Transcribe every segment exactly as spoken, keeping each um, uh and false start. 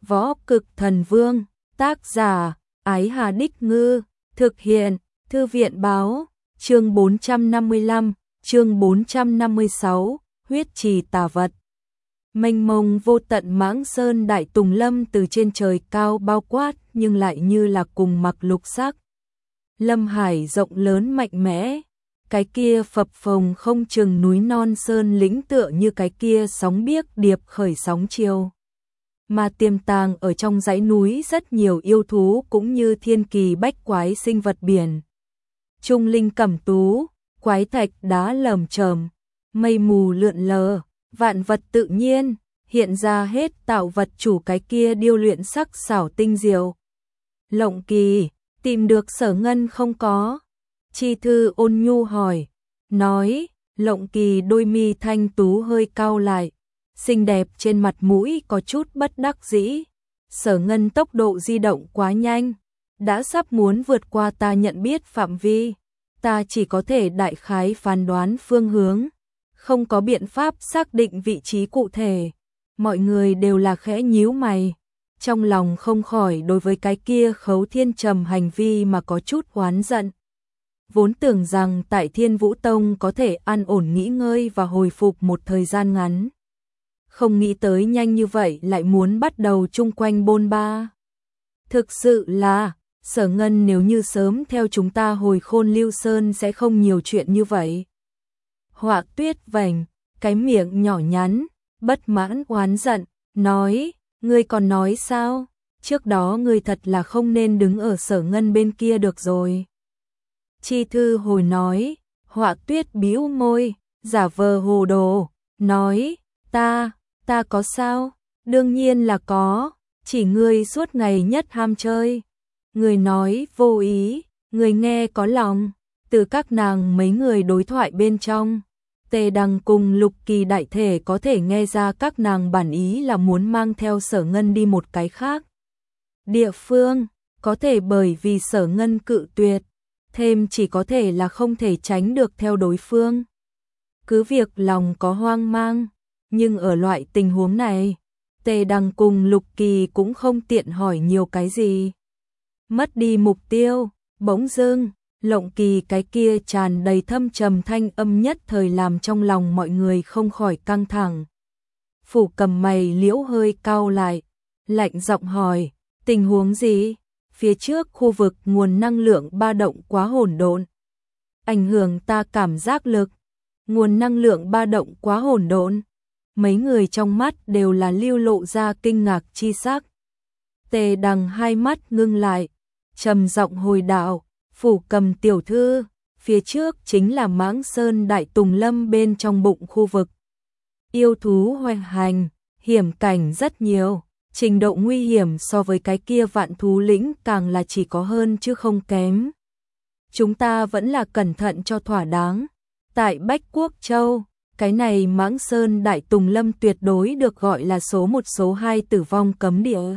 Võ Cực Thần Vương, tác giả, Ái Hà Đích Ngư, thực hiện, Thư viện Báo, chương bốn trăm năm mươi lăm, chương bốn trăm năm mươi sáu, huyết trì tà vật. Mênh mông vô tận Mãng Sơn Đại Tùng Lâm từ trên trời cao bao quát nhưng lại như là cùng mặc lục sắc. Lâm hải rộng lớn mạnh mẽ, cái kia phập phồng không chừng núi non sơn lĩnh tựa như cái kia sóng biếc điệp khởi sóng chiều. Mà tiềm tàng ở trong dãy núi rất nhiều yêu thú cũng như thiên kỳ bách quái sinh vật biển. Trung linh cẩm tú, quái thạch đá lởm chởm, mây mù lượn lờ, vạn vật tự nhiên, hiện ra hết tạo vật chủ cái kia điêu luyện sắc xảo tinh diệu. Lộng Kỳ, tìm được Sở Ngân không có? Chi Thư ôn nhu hỏi, nói, Lộng Kỳ đôi mi thanh tú hơi cau lại, xinh đẹp trên mặt mũi có chút bất đắc dĩ. Sở Ngân tốc độ di động quá nhanh, đã sắp muốn vượt qua ta nhận biết phạm vi, ta chỉ có thể đại khái phán đoán phương hướng, không có biện pháp xác định vị trí cụ thể. Mọi người đều là khẽ nhíu mày, trong lòng không khỏi đối với cái kia Khấu Thiên Trầm hành vi mà có chút oán giận. Vốn tưởng rằng tại Thiên Vũ Tông có thể an ổn nghỉ ngơi và hồi phục một thời gian ngắn, không nghĩ tới nhanh như vậy lại muốn bắt đầu chung quanh bôn ba. Thực sự là, Sở Ngân nếu như sớm theo chúng ta hồi Khôn Lưu Sơn sẽ không nhiều chuyện như vậy. Họa Tuyết vành, cái miệng nhỏ nhắn, bất mãn oán giận, nói, ngươi còn nói sao? Trước đó ngươi thật là không nên đứng ở Sở Ngân bên kia được rồi. Chi Thư hồi nói, Họa Tuyết bĩu môi, giả vờ hồ đồ, nói, ta, ta có sao? Đương nhiên là có, chỉ ngươi suốt ngày nhất ham chơi. Người nói vô ý, người nghe có lòng. Từ các nàng mấy người đối thoại bên trong, Tề Đằng cùng Lục Kỳ đại thể có thể nghe ra các nàng bản ý là muốn mang theo Sở Ngân đi một cái khác địa phương, có thể bởi vì Sở Ngân cự tuyệt, thêm chỉ có thể là không thể tránh được theo đối phương. Cứ việc lòng có hoang mang, nhưng ở loại tình huống này, Tề Đằng cùng Lục Kỳ cũng không tiện hỏi nhiều cái gì. Mất đi mục tiêu, bỗng dưng, Lộng Kỳ cái kia tràn đầy thâm trầm thanh âm nhất thời làm trong lòng mọi người không khỏi căng thẳng. Phủ Cầm mày liễu hơi cau lại, lạnh giọng hỏi, tình huống gì? Phía trước khu vực nguồn năng lượng ba động quá hỗn độn, ảnh hưởng ta cảm giác lực. Nguồn năng lượng ba động quá hỗn độn. Mấy người trong mắt đều là lưu lộ ra kinh ngạc chi sắc. Tề Đằng hai mắt ngưng lại, trầm giọng hồi đạo, Phủ Cầm tiểu thư, phía trước chính là Mãng Sơn Đại Tùng Lâm bên trong bụng khu vực. Yêu thú hoành hành, hiểm cảnh rất nhiều, trình độ nguy hiểm so với cái kia Vạn Thú Lĩnh càng là chỉ có hơn chứ không kém. Chúng ta vẫn là cẩn thận cho thỏa đáng. Tại Bách Quốc Châu, cái này Mãng Sơn Đại Tùng Lâm tuyệt đối được gọi là số một số hai tử vong cấm địa.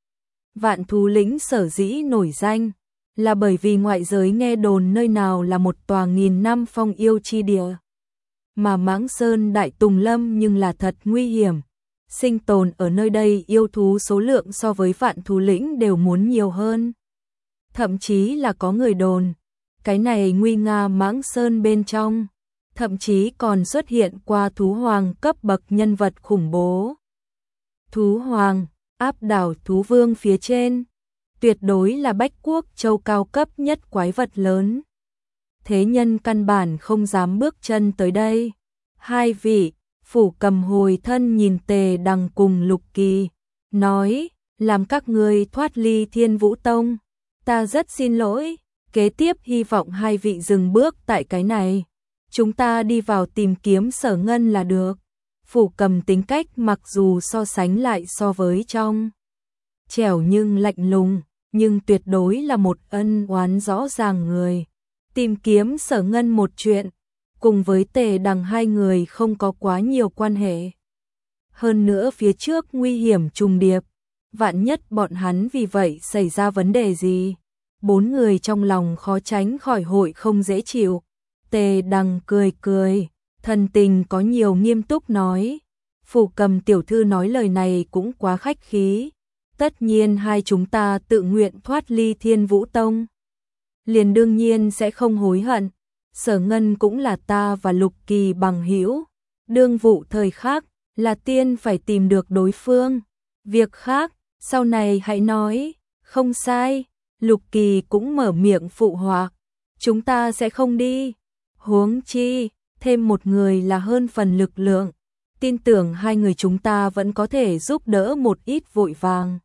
Vạn Thú Lĩnh sở dĩ nổi danh là bởi vì ngoại giới nghe đồn nơi nào là một tòa nghìn năm phong yêu chi địa. Mà Mãng Sơn Đại Tùng Lâm nhưng là thật nguy hiểm. Sinh tồn ở nơi đây yêu thú số lượng so với Vạn Thú Lĩnh đều muốn nhiều hơn. Thậm chí là có người đồn, cái này nguy nga Mãng Sơn bên trong, thậm chí còn xuất hiện qua thú hoàng cấp bậc nhân vật khủng bố. Thú hoàng, áp đảo thú vương phía trên, tuyệt đối là Bách Quốc Châu cao cấp nhất quái vật lớn. Thế nhân căn bản không dám bước chân tới đây. Hai vị, Phủ Cầm hồi thân nhìn Tề Đằng cùng Lục Kỳ, nói, làm các ngươi thoát ly Thiên Vũ Tông, ta rất xin lỗi, kế tiếp hy vọng hai vị dừng bước tại cái này. Chúng ta đi vào tìm kiếm Sở Ngân là được. Phủ Cầm tính cách mặc dù so sánh lại so với trong trẻo nhưng lạnh lùng, nhưng tuyệt đối là một ân oán rõ ràng người. Tìm kiếm Sở Ngân một chuyện, cùng với Tề Đằng hai người không có quá nhiều quan hệ. Hơn nữa phía trước nguy hiểm trùng điệp, vạn nhất bọn hắn vì vậy xảy ra vấn đề gì, bốn người trong lòng khó tránh khỏi hội không dễ chịu. Tề Đằng cười cười, thần tình có nhiều nghiêm túc nói, Phủ Cầm tiểu thư nói lời này cũng quá khách khí, tất nhiên hai chúng ta tự nguyện thoát ly Thiên Vũ Tông. Liền đương nhiên sẽ không hối hận. Sở Ngân cũng là ta và Lục Kỳ bằng hữu. Đương vụ thời khác, là tiên phải tìm được đối phương. Việc khác, sau này hãy nói. Không sai, Lục Kỳ cũng mở miệng phụ họa. Chúng ta sẽ không đi. Huống chi, thêm một người là hơn phần lực lượng. Tin tưởng hai người chúng ta vẫn có thể giúp đỡ một ít vội vàng.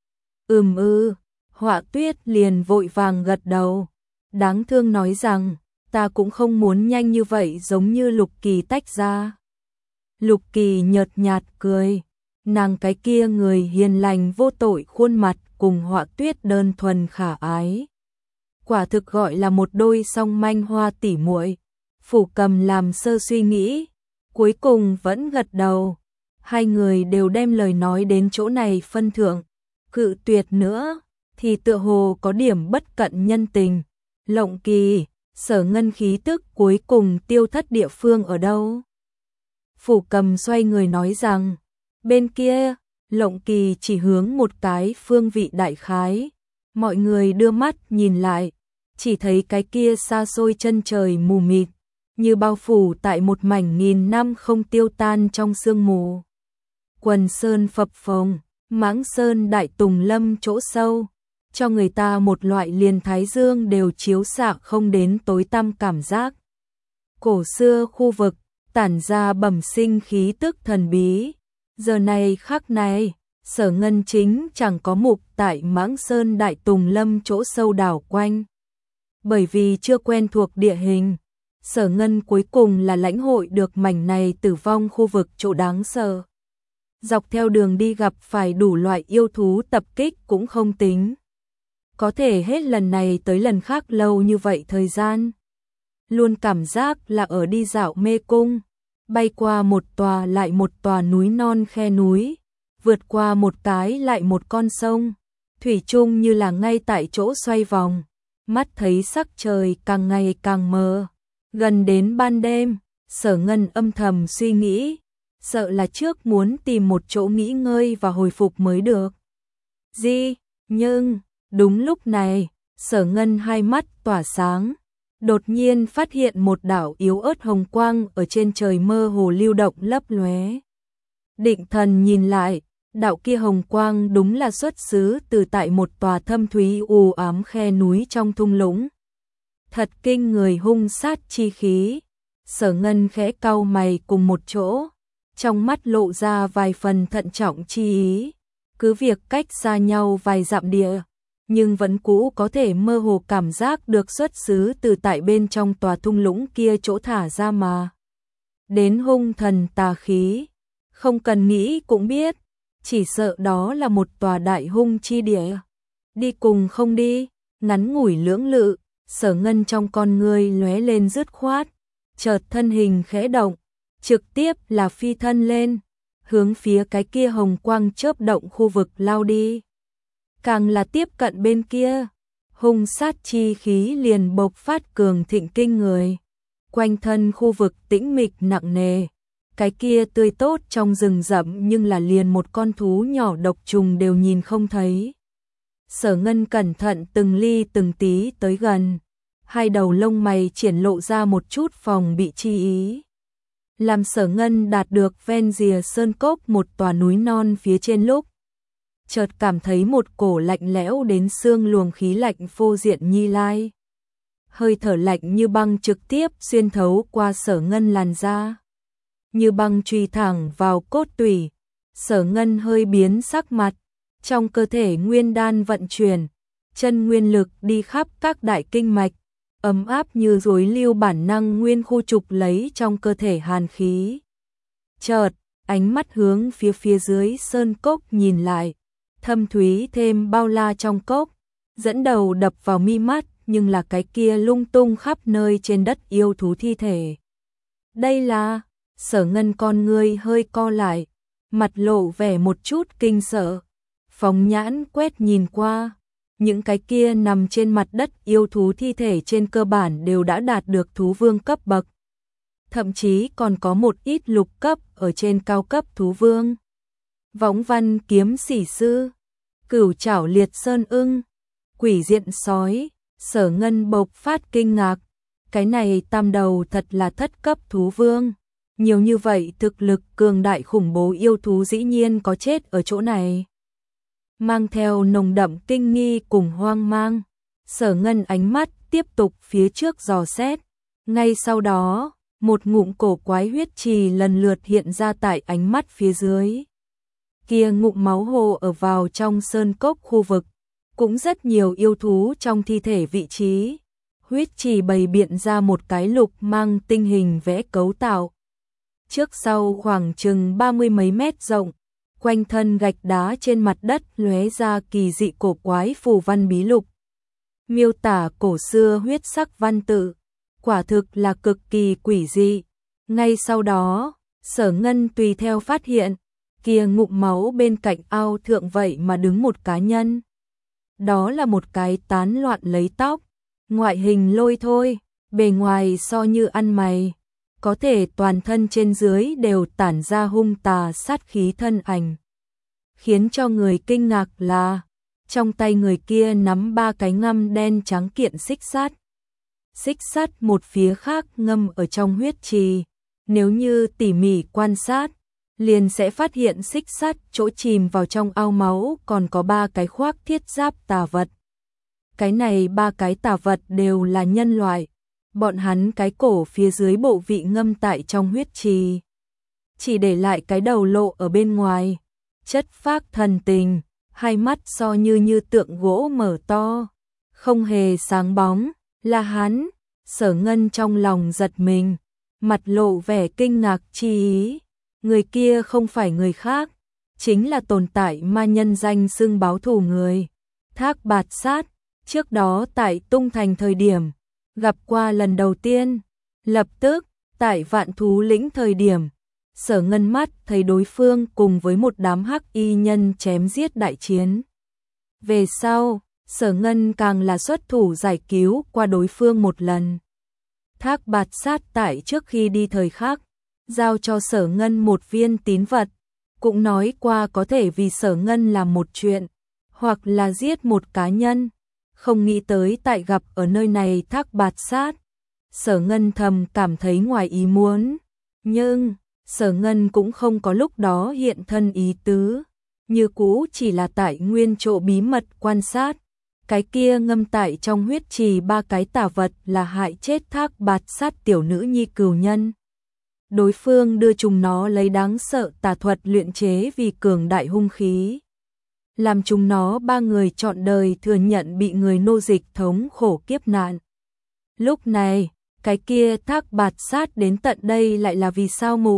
Ừm ư, Họa Tuyết liền vội vàng gật đầu. Đáng thương nói rằng, ta cũng không muốn nhanh như vậy giống như Lục Kỳ tách ra. Lục Kỳ nhợt nhạt cười, nàng cái kia người hiền lành vô tội khuôn mặt cùng Họa Tuyết đơn thuần khả ái. Quả thực gọi là một đôi song manh hoa tỉ muội. Phủ Cầm làm sơ suy nghĩ, cuối cùng vẫn gật đầu. Hai người đều đem lời nói đến chỗ này phân thượng, cự tuyệt nữa thì tựa hồ có điểm bất cận nhân tình. Lộng Kỳ, Sở Ngân khí tức cuối cùng tiêu thất địa phương ở đâu? Phủ Cầm xoay người nói rằng, bên kia. Lộng Kỳ chỉ hướng một cái phương vị đại khái. Mọi người đưa mắt nhìn lại, chỉ thấy cái kia xa xôi chân trời mù mịt, như bao phủ tại một mảnh nghìn năm không tiêu tan trong sương mù. Quần sơn phập phồng, Mãng Sơn đại tùng lâm chỗ sâu, cho người ta một loại liền thái dương đều chiếu xạ không đến tối tăm cảm giác. Cổ xưa khu vực, tản ra bẩm sinh khí tức thần bí. Giờ này khắc này, Sở Ngân chính chẳng có mục tại Mãng Sơn đại tùng lâm chỗ sâu đảo quanh. Bởi vì chưa quen thuộc địa hình, Sở Ngân cuối cùng là lãnh hội được mảnh này tử vong khu vực chỗ đáng sợ. Dọc theo đường đi gặp phải đủ loại yêu thú tập kích cũng không tính. Có thể hết lần này tới lần khác lâu như vậy thời gian. Luôn cảm giác là ở đi dạo mê cung, bay qua một tòa lại một tòa núi non khe núi, vượt qua một cái lại một con sông, thủy chung như là ngay tại chỗ xoay vòng, mắt thấy sắc trời càng ngày càng mờ. Gần đến ban đêm, Sở Ngân âm thầm suy nghĩ, sợ là trước muốn tìm một chỗ nghỉ ngơi và hồi phục mới được. Gì? Nhưng, đúng lúc này, Sở Ngân hai mắt tỏa sáng, đột nhiên phát hiện một đảo yếu ớt hồng quang ở trên trời mơ hồ lưu động lấp lóe. Định thần nhìn lại, đạo kia hồng quang đúng là xuất xứ từ tại một tòa thâm thúy u ám khe núi trong thung lũng. Thật kinh người hung sát chi khí. Sở Ngân khẽ cau mày cùng một chỗ, trong mắt lộ ra vài phần thận trọng chi ý. Cứ việc cách xa nhau vài dặm địa, nhưng vẫn cũ có thể mơ hồ cảm giác được xuất xứ từ tại bên trong tòa thung lũng kia chỗ thả ra mà. Đến hung thần tà khí, không cần nghĩ cũng biết, chỉ sợ đó là một tòa đại hung chi địa. Đi cùng không đi? Ngắn ngủi lưỡng lự, Sở Ngân trong con người lóe lên dứt khoát, chợt thân hình khẽ động, trực tiếp là phi thân lên, hướng phía cái kia hồng quang chớp động khu vực lao đi. Càng là tiếp cận bên kia, hung sát chi khí liền bộc phát cường thịnh kinh người. Quanh thân khu vực tĩnh mịch nặng nề, cái kia tươi tốt trong rừng rậm nhưng là liền một con thú nhỏ độc trùng đều nhìn không thấy. Sở Ngân cẩn thận từng ly từng tí tới gần, hai đầu lông mày triển lộ ra một chút phòng bị chi ý. Làm Sở Ngân đạt được ven rìa sơn cốc một tòa núi non phía trên lúc, chợt cảm thấy một cổ lạnh lẽo đến xương luồng khí lạnh phô diện nhi lai. Hơi thở lạnh như băng trực tiếp xuyên thấu qua Sở Ngân làn da, như băng truy thẳng vào cốt tủy. Sở Ngân hơi biến sắc mặt, trong cơ thể nguyên đan vận chuyển, chân nguyên lực đi khắp các đại kinh mạch, ấm áp như rối lưu bản năng nguyên khu trục lấy trong cơ thể hàn khí. Chợt, ánh mắt hướng phía phía dưới sơn cốc nhìn lại, thâm thúy thêm bao la trong cốc, dẫn đầu đập vào mi mắt nhưng là cái kia lung tung khắp nơi trên đất yêu thú thi thể. Đây là, Sở Ngân con ngươi hơi co lại, mặt lộ vẻ một chút kinh sợ, phóng nhãn quét nhìn qua, những cái kia nằm trên mặt đất yêu thú thi thể trên cơ bản đều đã đạt được thú vương cấp bậc. Thậm chí còn có một ít lục cấp ở trên cao cấp thú vương. Võng Văn kiếm sĩ sư, Cửu Trảo Liệt Sơn ưng, Quỷ Diện sói. Sở Ngân bộc phát kinh ngạc, cái này tam đầu thật là thất cấp thú vương, nhiều như vậy thực lực cường đại khủng bố yêu thú dĩ nhiên có chết ở chỗ này. Mang theo nồng đậm kinh nghi cùng hoang mang, Sở Ngân ánh mắt tiếp tục phía trước dò xét, ngay sau đó, một ngụm cổ quái huyết trì lần lượt hiện ra tại ánh mắt phía dưới. Kia ngụm máu hồ ở vào trong sơn cốc khu vực, cũng rất nhiều yêu thú trong thi thể vị trí. Huyết trì bày biện ra một cái lục mang tinh hình vẽ cấu tạo. Trước sau khoảng chừng ba mươi mấy mét rộng, quanh thân gạch đá trên mặt đất lóe ra kỳ dị cổ quái phù văn bí lục. Miêu tả cổ xưa huyết sắc văn tự, quả thực là cực kỳ quỷ dị. Ngay sau đó, Sở Ngân tùy theo phát hiện, kia ngụm máu bên cạnh ao thượng vậy mà đứng một cá nhân. Đó là một cái tán loạn lấy tóc, ngoại hình lôi thôi, bề ngoài so như ăn mày, có thể toàn thân trên dưới đều tản ra hung tà sát khí thân ảnh. Khiến cho người kinh ngạc là, trong tay người kia nắm ba cái ngăm đen trắng kiện xích sắt. Xích sắt một phía khác ngâm ở trong huyết trì, nếu như tỉ mỉ quan sát, liền sẽ phát hiện xích sắt chỗ chìm vào trong ao máu còn có ba cái khoác thiết giáp tà vật. Cái này ba cái tà vật đều là nhân loại, bọn hắn cái cổ phía dưới bộ vị ngâm tại trong huyết trì, chỉ để lại cái đầu lộ ở bên ngoài, chất phác thần tình, hai mắt so như như tượng gỗ mở to, không hề sáng bóng, là hắn. Sở Ngân trong lòng giật mình, mặt lộ vẻ kinh ngạc chi ý. Người kia không phải người khác, chính là tồn tại ma nhân danh xưng báo thù người, Thác Bạt Sát. Trước đó tại Tung Thành thời điểm, gặp qua lần đầu tiên, lập tức, tại Vạn Thú Lĩnh thời điểm, Sở Ngân mắt thấy đối phương cùng với một đám hắc y nhân chém giết đại chiến. Về sau, Sở Ngân càng là xuất thủ giải cứu qua đối phương một lần. Thác Bạt Sát tại trước khi đi thời khắc, giao cho Sở Ngân một viên tín vật, cũng nói qua có thể vì Sở Ngân làm một chuyện, hoặc là giết một cá nhân. Không nghĩ tới tại gặp ở nơi này Thác Bạt Sát, Sở Ngân thầm cảm thấy ngoài ý muốn, nhưng Sở Ngân cũng không có lúc đó hiện thân ý tứ, như cũ chỉ là tại nguyên chỗ bí mật quan sát. Cái kia ngâm tại trong huyết trì ba cái tà vật là hại chết Thác Bạt Sát tiểu nữ nhi cừu nhân. Đối phương đưa chúng nó lấy đáng sợ tà thuật luyện chế vì cường đại hung khí, làm chúng nó ba người trọn đời thừa nhận bị người nô dịch thống khổ kiếp nạn. Lúc này, cái kia Thác Bạt Sát đến tận đây lại là vì sao mục?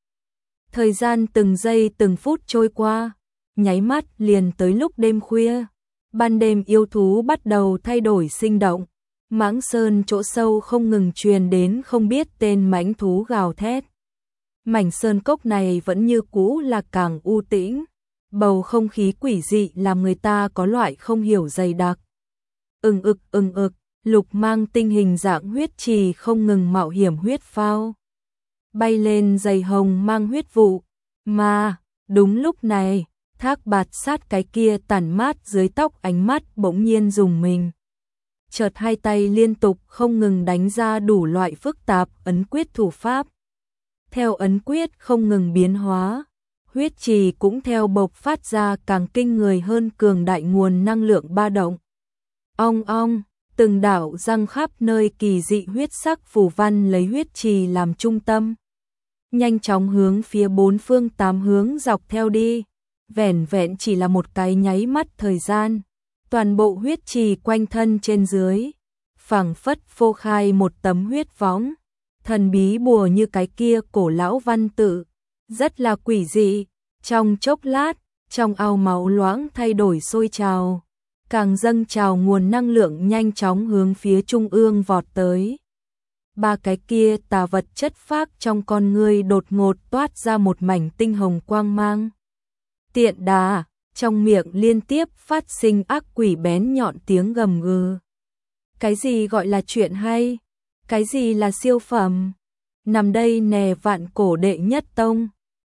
Thời gian từng giây từng phút trôi qua, nháy mắt liền tới lúc đêm khuya. Ban đêm yêu thú bắt đầu thay đổi sinh động, Mãng Sơn chỗ sâu không ngừng truyền đến không biết tên mãnh thú gào thét. Mảnh sơn cốc này vẫn như cũ là càng u tĩnh, bầu không khí quỷ dị làm người ta có loại không hiểu dày đặc. Ưng ực ưng ực, lục mang tinh hình dạng huyết trì không ngừng mạo hiểm huyết phao, bay lên dày hồng mang huyết vụ, mà đúng lúc này, Thác Bạt Sát cái kia tản mát dưới tóc ánh mắt bỗng nhiên dùng mình. Chợt hai tay liên tục không ngừng đánh ra đủ loại phức tạp ấn quyết thủ pháp. Theo ấn quyết không ngừng biến hóa, huyết trì cũng theo bộc phát ra càng kinh người hơn cường đại nguồn năng lượng ba động. Ong ong, từng đạo răng khắp nơi kỳ dị huyết sắc phù văn lấy huyết trì làm trung tâm, nhanh chóng hướng phía bốn phương tám hướng dọc theo đi. Vẻn vẹn chỉ là một cái nháy mắt thời gian, toàn bộ huyết trì quanh thân trên dưới, phảng phất phô khai một tấm huyết võng, thần bí bùa như cái kia cổ lão văn tự, rất là quỷ dị. Trong chốc lát, trong ao máu loãng thay đổi sôi trào, càng dâng trào nguồn năng lượng nhanh chóng hướng phía trung ương vọt tới. Ba cái kia tà vật chất phác trong con ngươi đột ngột toát ra một mảnh tinh hồng quang mang. Tiện đà, trong miệng liên tiếp phát sinh ác quỷ bén nhọn tiếng gầm gừ. Cái gì gọi là chuyện hay? Cái gì là siêu phẩm? Nằm đây nè Vạn Cổ đệ nhất tông,